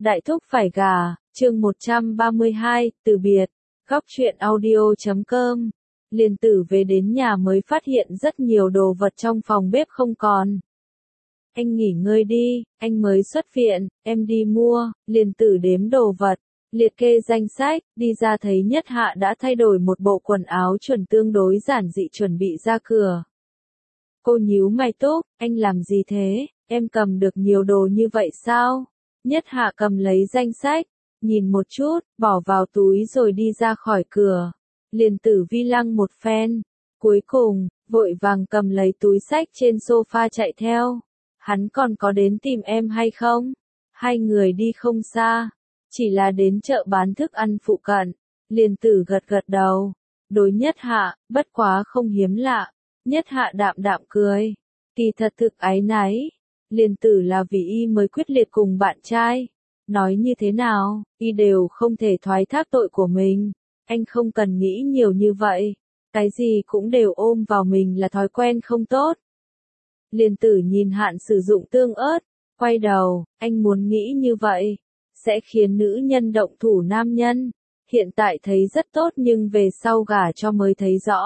Đại thúc phải gà, chương 132, từ biệt. Góc truyện audio.com. Liền tử về đến nhà mới phát hiện rất nhiều đồ vật trong phòng bếp không còn. Anh nghỉ ngơi đi, anh mới xuất viện, em đi mua. Liền tử đếm đồ vật, liệt kê danh sách, đi ra thấy Nhất Hạ đã thay đổi một bộ quần áo chuẩn tương đối giản dị chuẩn bị ra cửa. Cô nhíu mày Túc, anh làm gì thế, em cầm được nhiều đồ như vậy sao? Nhất Hạ cầm lấy danh sách, nhìn một chút, bỏ vào túi rồi đi ra khỏi cửa. Liền tử vi lăng một phen, cuối cùng, vội vàng cầm lấy túi sách trên sofa chạy theo. Hắn còn có đến tìm em hay không? Hai người đi không xa, chỉ là đến chợ bán thức ăn phụ cận. Liền tử gật gật đầu, đối Nhất Hạ, bất quá không hiếm lạ. Nhất Hạ đạm đạm cười, kỳ thật thực áy náy. Liền tử là vì y mới quyết liệt cùng bạn trai. Nói như thế nào, y đều không thể thoái thác tội của mình. Anh không cần nghĩ nhiều như vậy. Cái gì cũng đều ôm vào mình là thói quen không tốt. Liền tử nhìn hạn sử dụng tương ớt, quay đầu, anh muốn nghĩ như vậy, sẽ khiến nữ nhân động thủ nam nhân. Hiện tại thấy rất tốt nhưng về sau gả cho mới thấy rõ.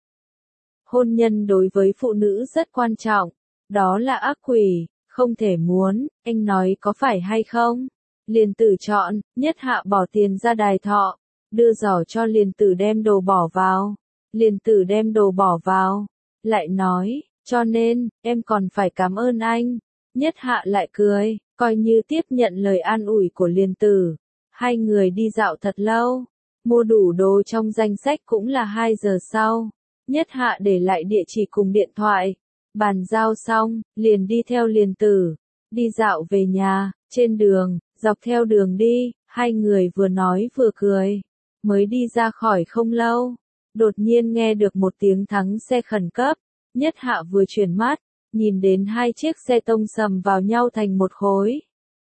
Hôn nhân đối với phụ nữ rất quan trọng, đó là ác quỷ, không thể muốn, anh nói có phải hay không? Liền tử chọn, Nhất Hạ bỏ tiền ra đài thọ, đưa giỏ cho liền tử đem đồ bỏ vào. Liền tử đem đồ bỏ vào, lại nói, cho nên, em còn phải cảm ơn anh. Nhất Hạ lại cười, coi như tiếp nhận lời an ủi của liền tử. Hai người đi dạo thật lâu, mua đủ đồ trong danh sách cũng là 2 giờ sau. Nhất Hạ để lại địa chỉ cùng điện thoại, bàn giao xong, liền đi theo liền tử, đi dạo về nhà. Trên đường, dọc theo đường đi, hai người vừa nói vừa cười, mới đi ra khỏi không lâu, đột nhiên nghe được một tiếng thắng xe khẩn cấp. Nhất Hạ vừa chuyển mắt, nhìn đến hai chiếc xe tông sầm vào nhau thành một khối.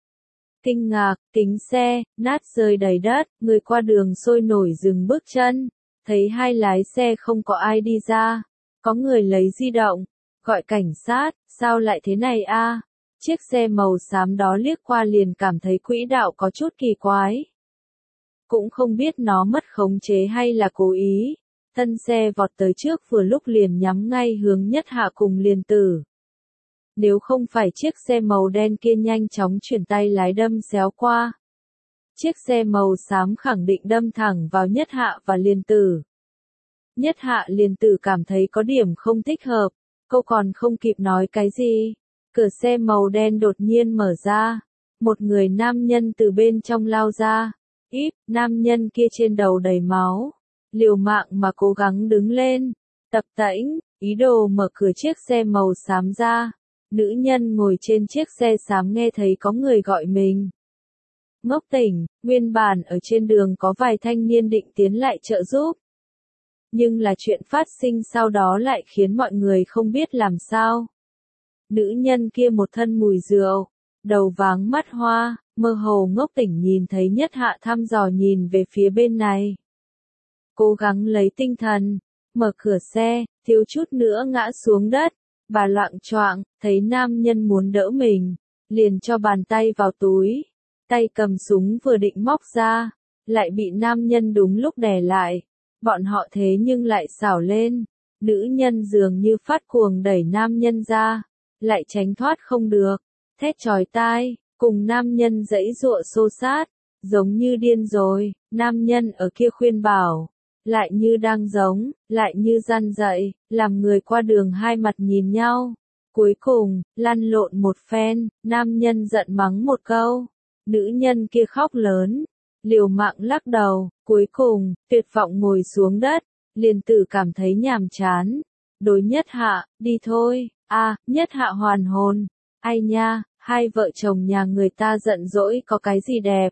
Kinh ngạc, kính xe, nát rơi đầy đất, người qua đường sôi nổi dừng bước chân, thấy hai lái xe không có ai đi ra, có người lấy di động, gọi cảnh sát, sao lại thế này a? Chiếc xe màu xám đó liếc qua liền cảm thấy quỹ đạo có chút kỳ quái. Cũng không biết nó mất khống chế hay là cố ý. Tân xe vọt tới trước vừa lúc liền nhắm ngay hướng Nhất Hạ cùng liền tử. Nếu không phải chiếc xe màu đen kia nhanh chóng chuyển tay lái đâm xéo qua, chiếc xe màu xám khẳng định đâm thẳng vào Nhất Hạ và liền tử. Nhất Hạ liền tử cảm thấy có điểm không thích hợp, cô còn không kịp nói cái gì. Cửa xe màu đen đột nhiên mở ra, một người nam nhân từ bên trong lao ra. Nam nhân kia trên đầu đầy máu, liều mạng mà cố gắng đứng lên, tập tễnh, ý đồ mở cửa chiếc xe màu xám ra. Nữ nhân ngồi trên chiếc xe xám nghe thấy có người gọi mình. Ngốc tỉnh, nguyên bản ở trên đường có vài thanh niên định tiến lại trợ giúp. Nhưng là chuyện phát sinh sau đó lại khiến mọi người không biết làm sao. Nữ nhân kia một thân mùi rượu, đầu váng mắt hoa, mơ hồ ngốc tỉnh nhìn thấy Nhất Hạ thăm dò nhìn về phía bên này. Cố gắng lấy tinh thần, mở cửa xe, thiếu chút nữa ngã xuống đất. Bà loạng choạng, thấy nam nhân muốn đỡ mình, liền cho bàn tay vào túi, tay cầm súng vừa định móc ra, lại bị nam nhân đúng lúc đè lại. Bọn họ thế nhưng lại xảo lên, nữ nhân dường như phát cuồng đẩy nam nhân ra, lại tránh thoát không được, thét chói tai, cùng nam nhân giãy giụa xô sát, giống như điên rồi. Nam nhân ở kia khuyên bảo, lại như đang giống, lại như răn dạy, làm người qua đường hai mặt nhìn nhau. Cuối cùng, lăn lộn một phen, nam nhân giận mắng một câu, nữ nhân kia khóc lớn, liều mạng lắc đầu, cuối cùng, tuyệt vọng ngồi xuống đất. Liền tử cảm thấy nhàm chán, đối Nhất Hạ, đi thôi. Nhất Hạ hoàn hồn, ai nha, hai vợ chồng nhà người ta giận dỗi có cái gì đẹp.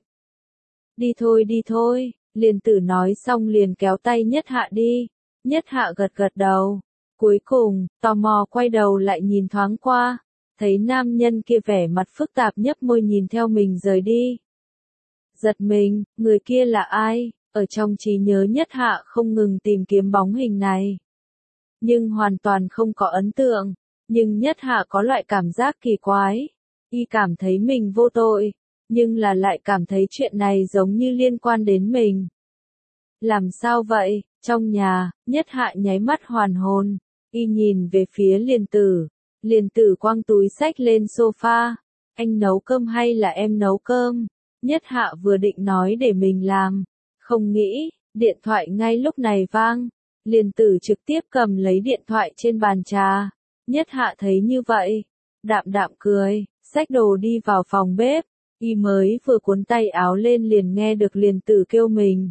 Đi thôi. Liền tử nói xong liền kéo tay Nhất Hạ đi. Nhất Hạ gật gật đầu. Cuối cùng, tò mò quay đầu lại nhìn thoáng qua, thấy nam nhân kia vẻ mặt phức tạp nhấp môi nhìn theo mình rời đi. Giật mình, người kia là ai? Ở trong trí nhớ Nhất Hạ không ngừng tìm kiếm bóng hình này, nhưng hoàn toàn không có ấn tượng. Nhưng Nhất Hạ có loại cảm giác kỳ quái, y cảm thấy mình vô tội, nhưng là lại cảm thấy chuyện này giống như liên quan đến mình. Làm sao vậy? Trong nhà, Nhất Hạ nháy mắt hoàn hồn, y nhìn về phía Liền Tử quăng túi xách lên sofa. Anh nấu cơm hay là em nấu cơm? Nhất Hạ vừa định nói để mình làm, không nghĩ, điện thoại ngay lúc này vang. Liền Tử trực tiếp cầm lấy điện thoại trên bàn trà. Nhất Hạ thấy như vậy, đạm đạm cười, xách đồ đi vào phòng bếp. Y mới vừa cuốn tay áo lên liền nghe được Liền Tử kêu mình.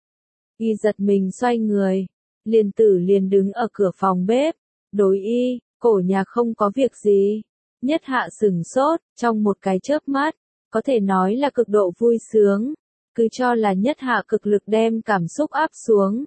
Y giật mình xoay người, Liền Tử liền đứng ở cửa phòng bếp, đối y, cổ nhà không có việc gì. Nhất Hạ sửng sốt, trong một cái chớp mắt, có thể nói là cực độ vui sướng, cứ cho là Nhất Hạ cực lực đem cảm xúc áp xuống.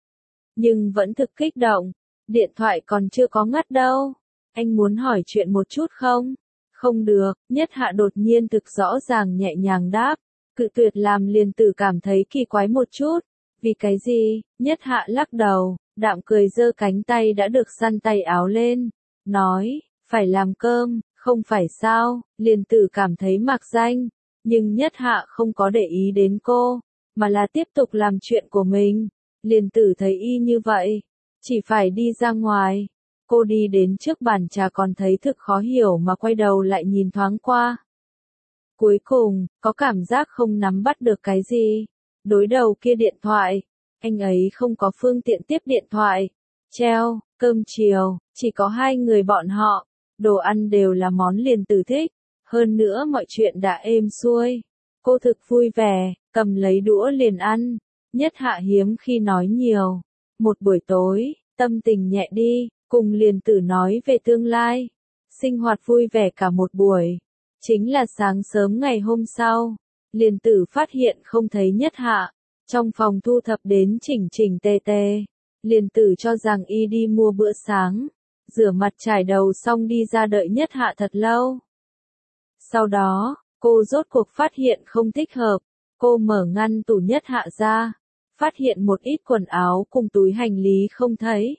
Nhưng vẫn thực kích động, điện thoại còn chưa có ngắt đâu, anh muốn hỏi chuyện một chút không? Không được, Nhất Hạ đột nhiên thực rõ ràng nhẹ nhàng đáp, cự tuyệt làm Liền Tử cảm thấy kỳ quái một chút. Vì cái gì? Nhất Hạ lắc đầu, đạm cười giơ cánh tay đã được săn tay áo lên, nói, phải làm cơm, không phải sao? Liền Tử cảm thấy mạc danh, nhưng Nhất Hạ không có để ý đến cô, mà là tiếp tục làm chuyện của mình. Liền Tử thấy y như vậy, chỉ phải đi ra ngoài. Cô đi đến trước bàn trà còn thấy thực khó hiểu mà quay đầu lại nhìn thoáng qua. Cuối cùng, có cảm giác không nắm bắt được cái gì. Đối đầu kia điện thoại, anh ấy không có phương tiện tiếp điện thoại. Treo, cơm chiều, chỉ có hai người bọn họ, đồ ăn đều là món Liền Tử thích, hơn nữa mọi chuyện đã êm xuôi. Cô thực vui vẻ, cầm lấy đũa liền ăn. Nhất Hạ hiếm khi nói nhiều. Một buổi tối, tâm tình nhẹ đi, cùng Liền Tử nói về tương lai. Sinh hoạt vui vẻ cả một buổi. Chính là sáng sớm ngày hôm sau, Liền Tử phát hiện không thấy Nhất Hạ. Trong phòng thu thập đến chỉnh chỉnh tề tề. Liền Tử cho rằng y đi mua bữa sáng. Rửa mặt chải đầu xong đi ra đợi Nhất Hạ thật lâu. Sau đó, cô rốt cuộc phát hiện không thích hợp. Cô mở ngăn tủ Nhất Hạ ra. Phát hiện một ít quần áo cùng túi hành lý không thấy.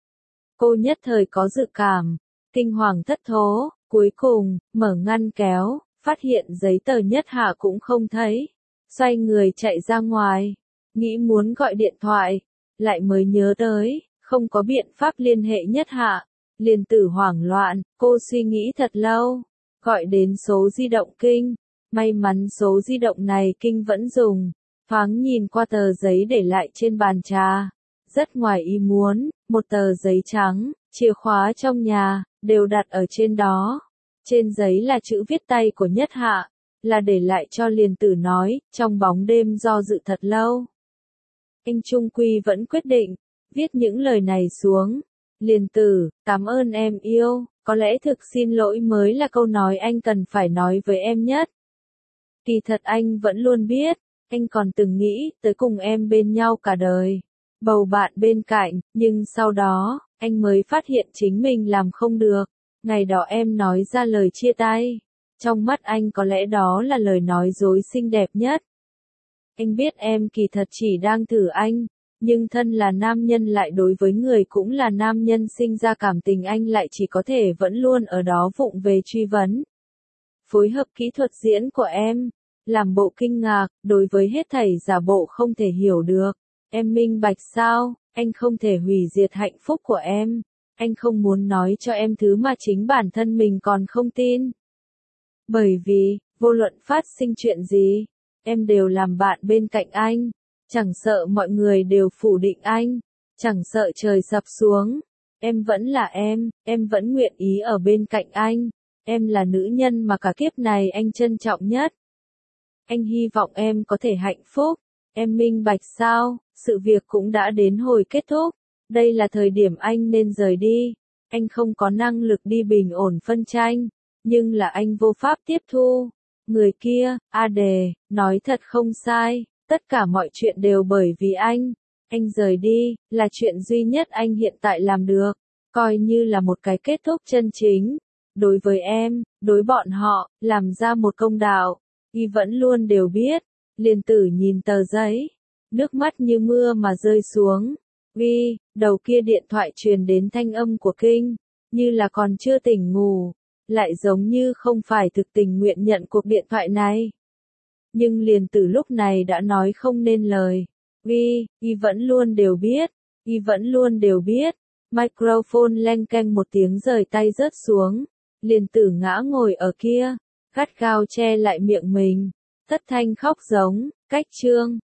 Cô nhất thời có dự cảm, kinh hoàng thất thố, cuối cùng, mở ngăn kéo, phát hiện giấy tờ Nhất Hạ cũng không thấy. Xoay người chạy ra ngoài, nghĩ muốn gọi điện thoại, lại mới nhớ tới, không có biện pháp liên hệ Nhất Hạ. Liền Tử hoảng loạn, cô suy nghĩ thật lâu, gọi đến số di động Kinh, may mắn số di động này Kinh vẫn dùng. Thoáng nhìn qua tờ giấy để lại trên bàn trà, rất ngoài ý muốn, một tờ giấy trắng, chìa khóa trong nhà, đều đặt ở trên đó. Trên giấy là chữ viết tay của Nhất Hạ, là để lại cho Liền Tử nói, trong bóng đêm do dự thật lâu. Anh trung quy vẫn quyết định, viết những lời này xuống. Liền Tử, cảm ơn em yêu, có lẽ thực xin lỗi mới là câu nói anh cần phải nói với em nhất. Kỳ thật anh vẫn luôn biết. Anh còn từng nghĩ tới cùng em bên nhau cả đời, bầu bạn bên cạnh, nhưng sau đó, anh mới phát hiện chính mình làm không được. Ngày đó em nói ra lời chia tay, trong mắt anh có lẽ đó là lời nói dối xinh đẹp nhất. Anh biết em kỳ thật chỉ đang thử anh, nhưng thân là nam nhân lại đối với người cũng là nam nhân sinh ra cảm tình anh lại chỉ có thể vẫn luôn ở đó vụng về truy vấn. Phối hợp kỹ thuật diễn của em. Làm bộ kinh ngạc, đối với hết thảy giả bộ không thể hiểu được. Em minh bạch sao, anh không thể hủy diệt hạnh phúc của em. Anh không muốn nói cho em thứ mà chính bản thân mình còn không tin. Bởi vì, vô luận phát sinh chuyện gì, em đều làm bạn bên cạnh anh. Chẳng sợ mọi người đều phủ định anh. Chẳng sợ trời sập xuống. Em vẫn là em vẫn nguyện ý ở bên cạnh anh. Em là nữ nhân mà cả kiếp này anh trân trọng nhất. Anh hy vọng em có thể hạnh phúc. Em minh bạch sao, sự việc cũng đã đến hồi kết thúc. Đây là thời điểm anh nên rời đi. Anh không có năng lực đi bình ổn phân tranh, nhưng là anh vô pháp tiếp thu. Người kia, A Đề, nói thật không sai, tất cả mọi chuyện đều bởi vì anh. Anh rời đi, là chuyện duy nhất anh hiện tại làm được, coi như là một cái kết thúc chân chính. Đối với em, đối bọn họ, làm ra một công đạo. Y vẫn luôn đều biết. Liền Tử nhìn tờ giấy, nước mắt như mưa mà rơi xuống. Vi, đầu kia điện thoại truyền đến thanh âm của Kinh, như là còn chưa tỉnh ngủ, lại giống như không phải thực tình nguyện nhận cuộc điện thoại này. Nhưng liền từ lúc này đã nói không nên lời. Y vẫn luôn đều biết. Y vẫn luôn đều biết. Microphone leng keng một tiếng rời tay rớt xuống. Liền tử ngã ngồi ở kia. Gắt gao che lại miệng mình. Thất thanh khóc giống. Cách chương.